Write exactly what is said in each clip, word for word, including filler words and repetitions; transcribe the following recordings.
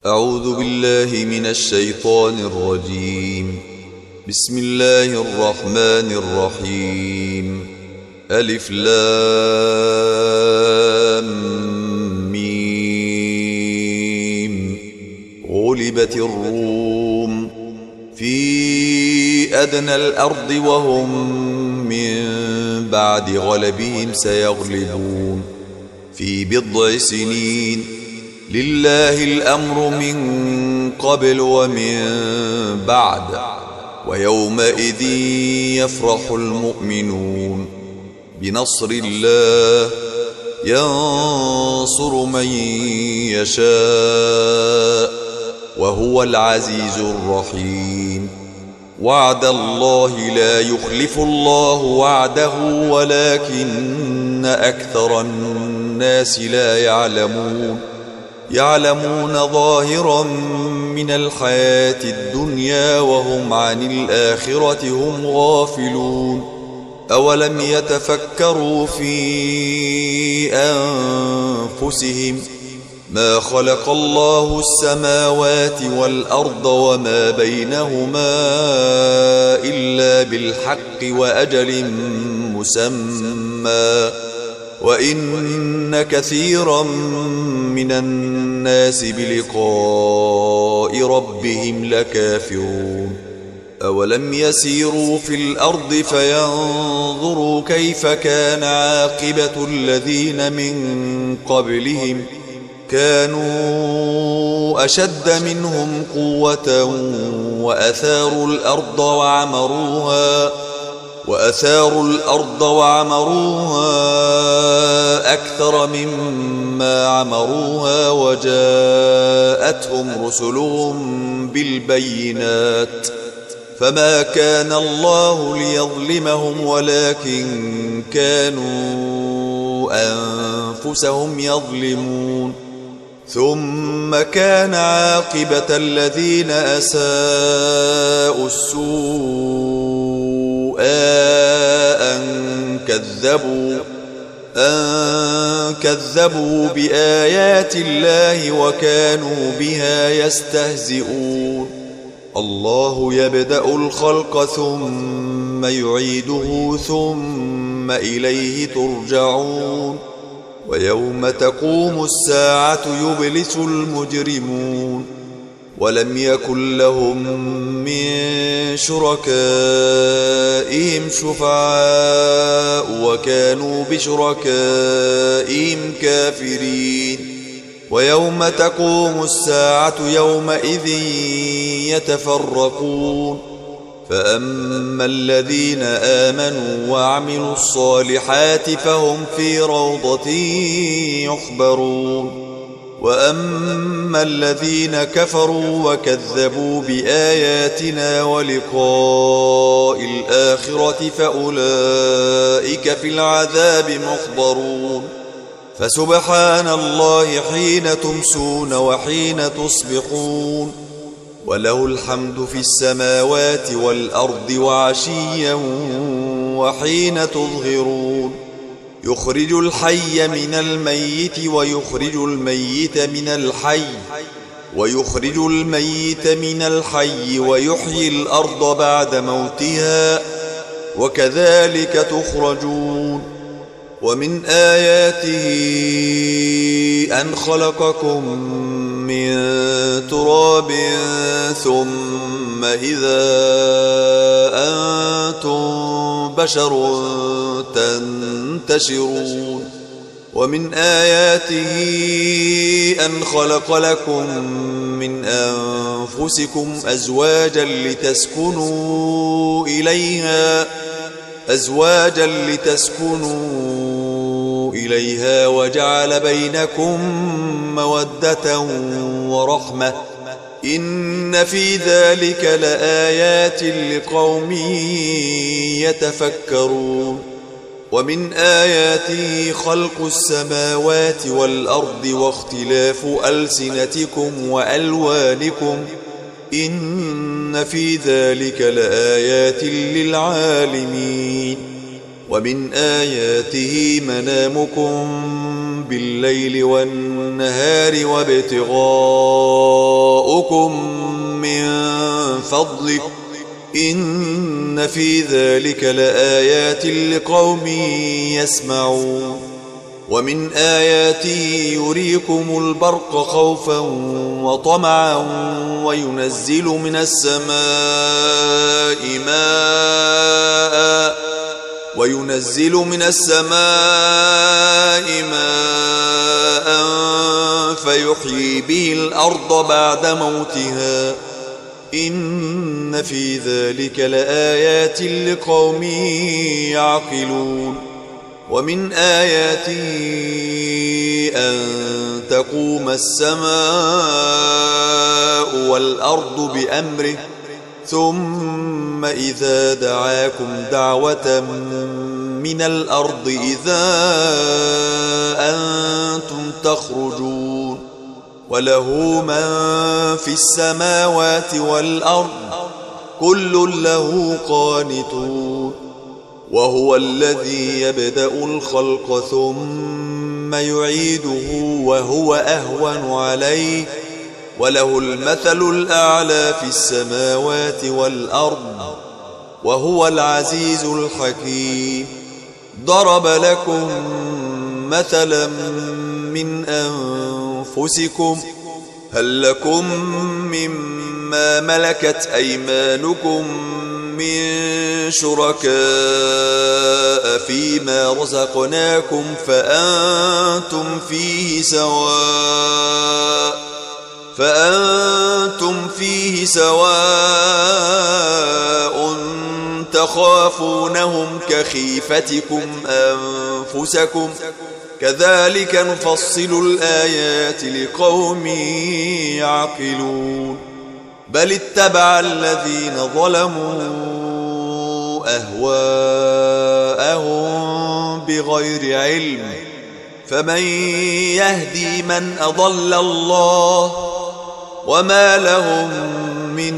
أعوذ بالله من الشيطان الرجيم. بسم الله الرحمن الرحيم. ألف لام ميم. غلبت الروم في أدنى الأرض وهم من بعد غلبهم سيغلبون في بضع سنين. لله الأمر من قبل ومن بعد، ويومئذ يفرح المؤمنون بنصر الله ينصر من يشاء وهو العزيز الرحيم. وعد الله لا يخلف الله وعده ولكن أكثر الناس لا يعلمون. يعلمون ظاهرا من الحياة الدنيا وهم عن الآخرة هم غافلون. أولم يتفكروا في أنفسهم ما خلق الله السماوات والأرض وما بينهما إلا بالحق وأجل مسمى، وإن كثيرا من الناس بلقاء ربهم لكافرون. أولم يسيروا في الأرض فينظروا كيف كان عاقبة الذين من قبلهم كانوا أشد منهم قوة وأثاروا الأرض وعمروها وأثاروا الأرض وعمروها أكثر مما عمروها وجاءتهم رسلهم بالبينات فما كان الله ليظلمهم ولكن كانوا أنفسهم يظلمون. ثم كان عاقبة الذين أساءوا السوء أن كذبوا أن كذبوا بآيات الله وكانوا بها يستهزئون. الله يبدأ الخلق ثم يعيده ثم إليه ترجعون. ويوم تقوم الساعة يبلس المجرمون ولم يكن لهم من شركائهم شفعاء وكانوا بشركائهم كافرين. ويوم تقوم الساعة يومئذ يتفرقون. فأما الذين آمنوا وعملوا الصالحات فهم في روضة يحبرون. وأما الذين كفروا وكذبوا بآياتنا ولقاء الآخرة فأولئك في العذاب محضرون. فسبحان الله حين تمسون وحين تصبحون، وله الحمد في السماوات والأرض وعشيا وحين تظهرون. يخرج الحي من الميت ويخرج الميت من الحي ويخرج الميت من الحي ويحيي الأرض بعد موتها وكذلك تخرجون. ومن آياته أن خلقكم من تراب ثم إذا أنتم بشر تنتشرون. ومن آياته أن خلق لكم من أنفسكم أزواجا لتسكنوا إليها أزواجا لتسكنوا إليها وجعل بينكم مودة ورحمة إن في ذلك لآيات لقوم يتفكرون. ومن آياته خلق السماوات والأرض واختلاف ألسنتكم وألوانكم إن في ذلك لآيات للعالمين. ومن آياته منامكم بالليل والنهار وابتغاؤكم من فضله إن في ذلك لآيات لقوم يسمعون ومن آياته يريكم البرق خوفا وطمعا وينزل من السماء ماء وينزل من السماء ماء فيحيي به الأرض بعد موتها إن في ذلك لآيات لقوم يعقلون ومن آياته أن تقوم السماء والأرض بأمره ثم إذا دعاكم دعوة من الأرض إذا أنتم تخرجون وله من في السماوات والأرض كل له قانتون وهو الذي يبدأ الخلق ثم يعيده وهو أهون عليه وله المثل الأعلى في السماوات والأرض وهو العزيز الحكيم ضرب لكم مثلا من أنفسكم هل لكم مما ملكت أيمانكم من شركاء فيما رزقناكم فأنتم فيه سواء فأنتم فيه سواء تخافونهم كخيفتكم أنفسكم كذلك نفصل الآيات لقوم يعقلون بل اتبع الذين ظلموا أهواءهم بغير علم فمن يهدي من أضل الله وما لهم من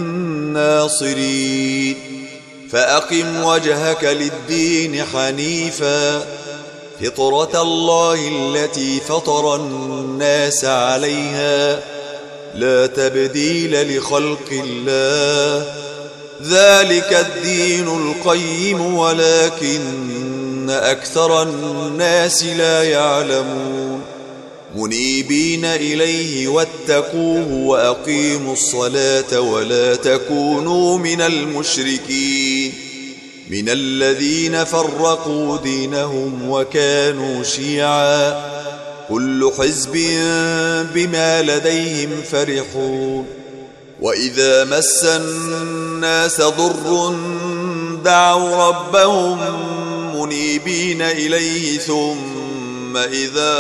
ناصرين فأقم وجهك للدين حنيفا فطرة الله التي فطر الناس عليها لا تبديل لخلق الله ذلك الدين القيم ولكن أكثر الناس لا يعلمون منيبين إليه واتقوه وأقيموا الصلاة ولا تكونوا من المشركين من الذين فرقوا دينهم وكانوا شيعا كل حزب بما لديهم فرحون وإذا مس الناس ضر دعوا ربهم منيبين إليه ثم إذا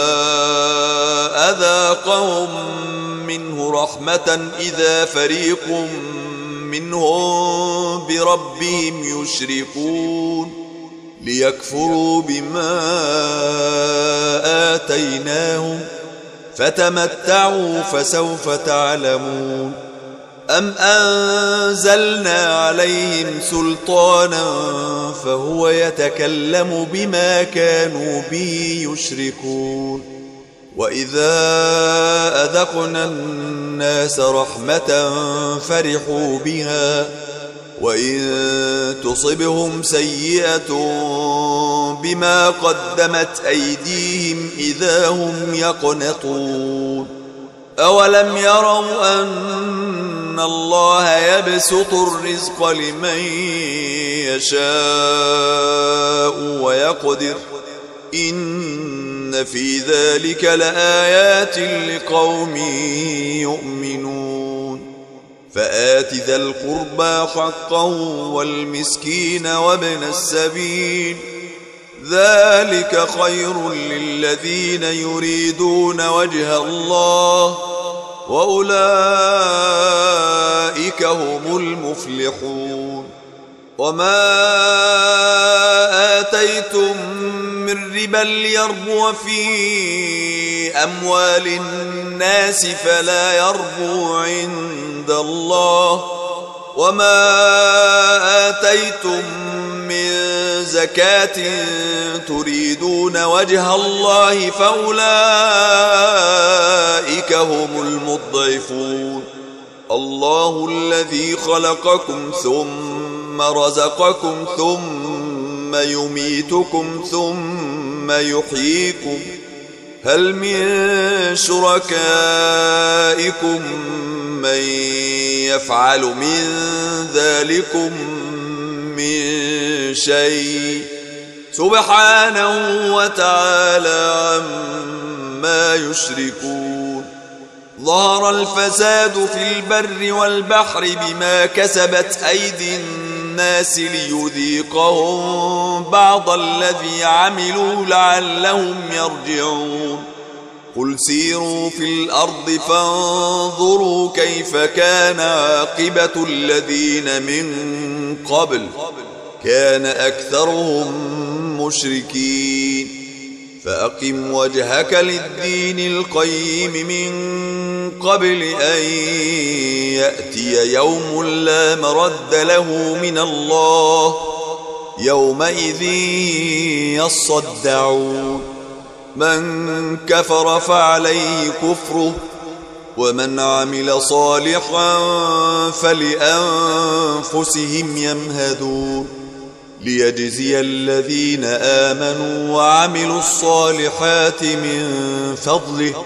أذاقهم منه رحمة إذا فريق منهم بربهم يشركون ليكفروا بما آتيناهم فتمتعوا فسوف تعلمون أم أنزلنا عليهم سلطانا فهو يتكلم بما كانوا به يشركون وإذا أذقنا الناس رحمة فرحوا بها وإن تصبهم سيئة بما قدمت أيديهم إذا هم يقنطون أولم يروا أن الله يبسط الرزق لمن يشاء ويقدر إن في ذلك لآيات لقوم يؤمنون فآت ذا القربى حقا والمسكين وابن السبيل ذلك خير للذين يريدون وجه الله وأولئك هم المفلحون وما آتيتم من ربا ليربو في أموال الناس فلا يربو عند الله وما آتيتم من زكاة تريدون وجه الله فأولئك هم المضعفون الله الذي خلقكم ثم رزقكم ثم يميتكم ثم يحييكم هل من شركائكم من يفعل من ذلكم من شيء سبحانه وتعالى عما يشركون ظهر الفساد في البر والبحر بما كسبت أيدي الناس ليذيقهم بعض الذي عملوا لعلهم يرجعون قل سيروا في الأرض فانظروا كيف كان عاقبة الذين من قبل كان أكثرهم مشركين فأقم وجهك للدين القيم من قبل أن يأتي يوم لا مرد له من الله يومئذ يصدعون من كفر فعليه كفره ومن عمل صالحا فلأنفسهم يمهدون ليجزي الذين آمنوا وعملوا الصالحات من فضله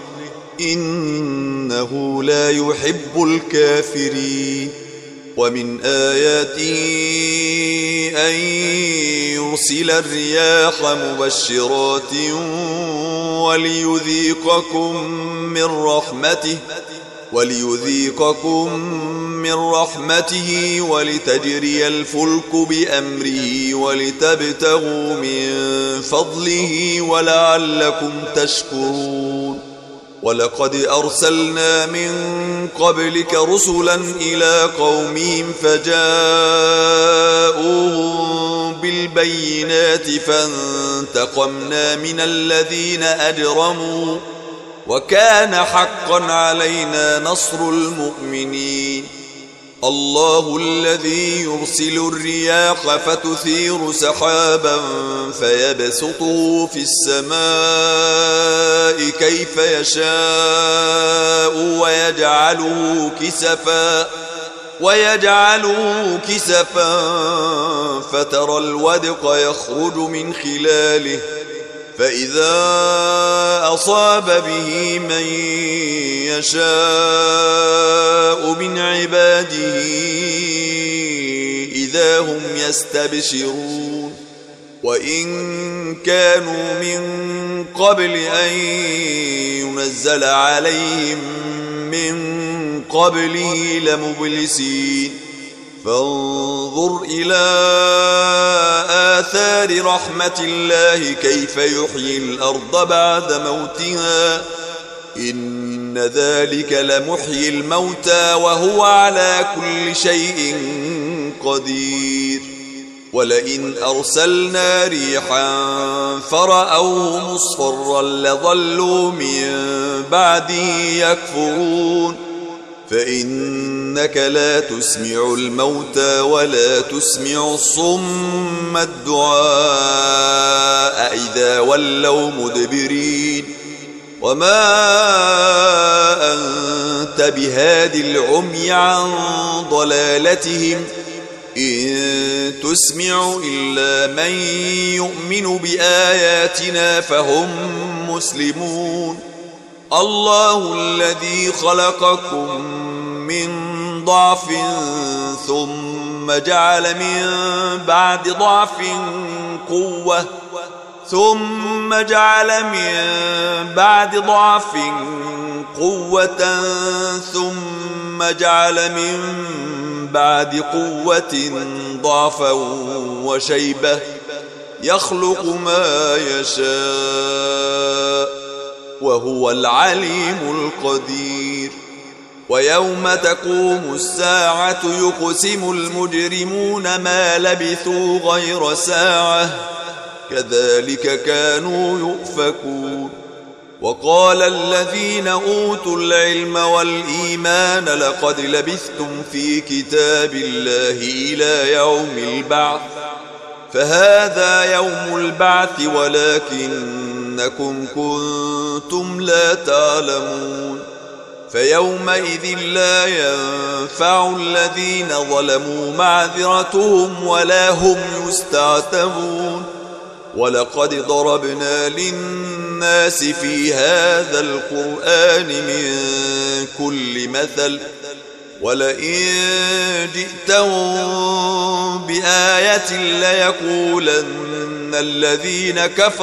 إنه لا يحب الكافرين ومن آياته أن يرسل الرياح مبشرات وليذيقكم من رحمته وليذيقكم من رحمته ولتجري الفلك بأمره ولتبتغوا من فضله ولعلكم تشكرون ولقد أرسلنا من قبلك رسلا إلى قومهم فجاءوهم بالبينات فانتقمنا من الذين أجرموا وكان حقا علينا نصر المؤمنين الله الذي يرسل الرياح فتثير سحابا فيبسطه في السماء كيف يشاء ويجعله كسفا ويجعله كسفا فترى الودق يخرج من خلاله فإذا أصاب به من يشاء من عباده إذا هم يستبشرون وإن كانوا من قبل أن ينزل عليهم من قبله لمبلسين فانظر إلى آثار رحمة الله كيف يحيي الأرض بعد موتها إن ذلك لمحيي الموتى وهو على كل شيء قدير ولئن أرسلنا ريحا فرأوه مصفرا لظلوا من بعده يكفرون فإنك لا تسمع الموتى ولا تسمع الصم الدعاء إذا ولوا مدبرين وما أنت بهاد العمي عن ضلالتهم إن تسمع إلا من يؤمن بآياتنا فهم مسلمون الله الذي خلقكم من ضعف ثم جعل من بعد ضعف قوة ثم جعل من بعد ضعف قوة ثم جعل من بعد قوة ضعفا وشيبة يخلق ما يشاء وهو العليم القدير ويوم تقوم الساعة يقسم المجرمون ما لبثوا غير ساعة كذلك كانوا يؤفكون وقال الذين أوتوا العلم والإيمان لقد لبثتم في كتاب الله إلى يوم البعث فهذا يوم البعث ولكنكم كنتم لا تعلمون. فيومئذ لا ينفع الذين ظلموا معذرتهم ولا هم يستعتبون. ولقد ضربنا للناس في هذا القرآن من كل مثل ولئن جئتهم بآية ليقولن الذين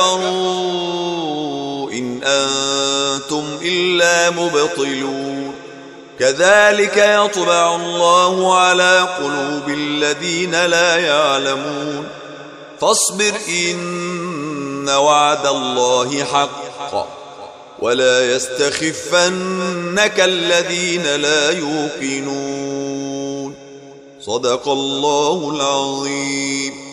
كفروا إن أنتم إلا مبطلون. كذلك يطبع الله على قلوب الذين لا يعلمون. فاصبر إن وعد الله حق ولا يستخفنك الذين لا يوقنون. صدق الله العظيم.